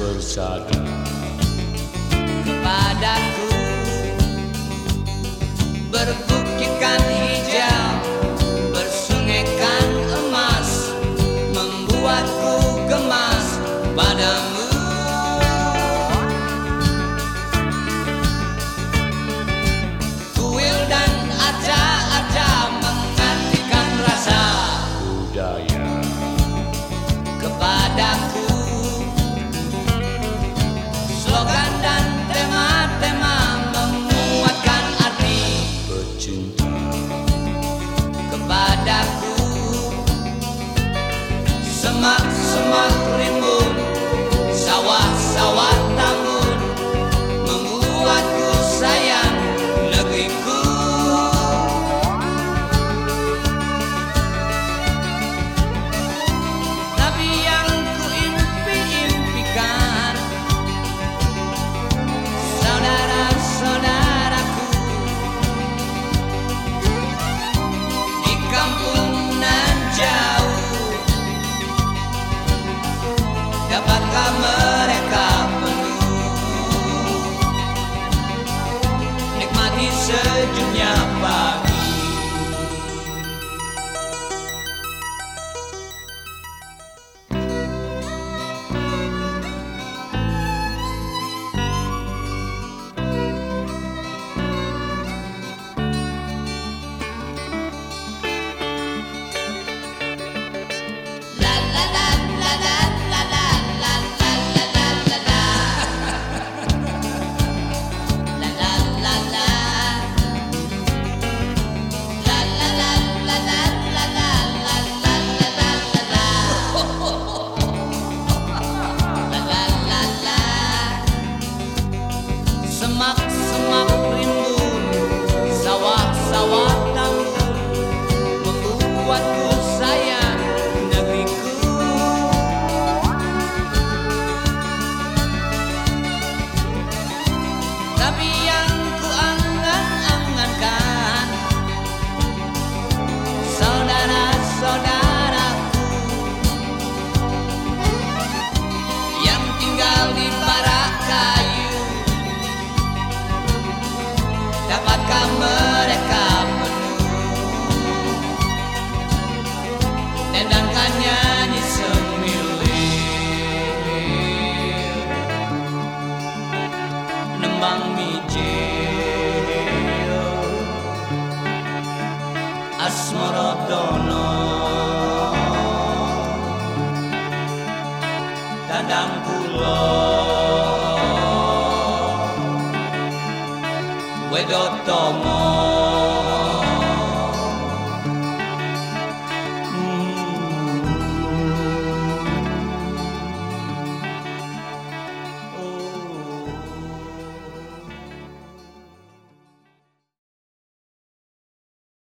persada kepadaku, berbukitkan hijau, bersungaikan emas, membuatku gemas padamu. Kuil dan arca-arca mengartikan rasa budaya kepadaku, slogan dan tema-tema menguatkan arti pecinta kepadaku, semak-semak rimbun, sawah-sawah tambun, membuatku sayang negeriku. Tapi yang ku impi-impikan, saudara-saudaraku, di kampung nan jauh, dapatkah mereka penuh nikmati sejuknya pagi? La la la la la la la la la la la la. La la la la. La la la la la la la la la la la. La la la la. Semak-semak rimbun, sawah-sawah tambun, membuatku sayang negeriku. Tapi yang ku angan-angankan, saudara-saudaraku yang tinggal di barak kayu, dapatkah mereka penuh dendangkan nyanyi semilir, nembang mijil asmorodono dadang kula Wedotomo.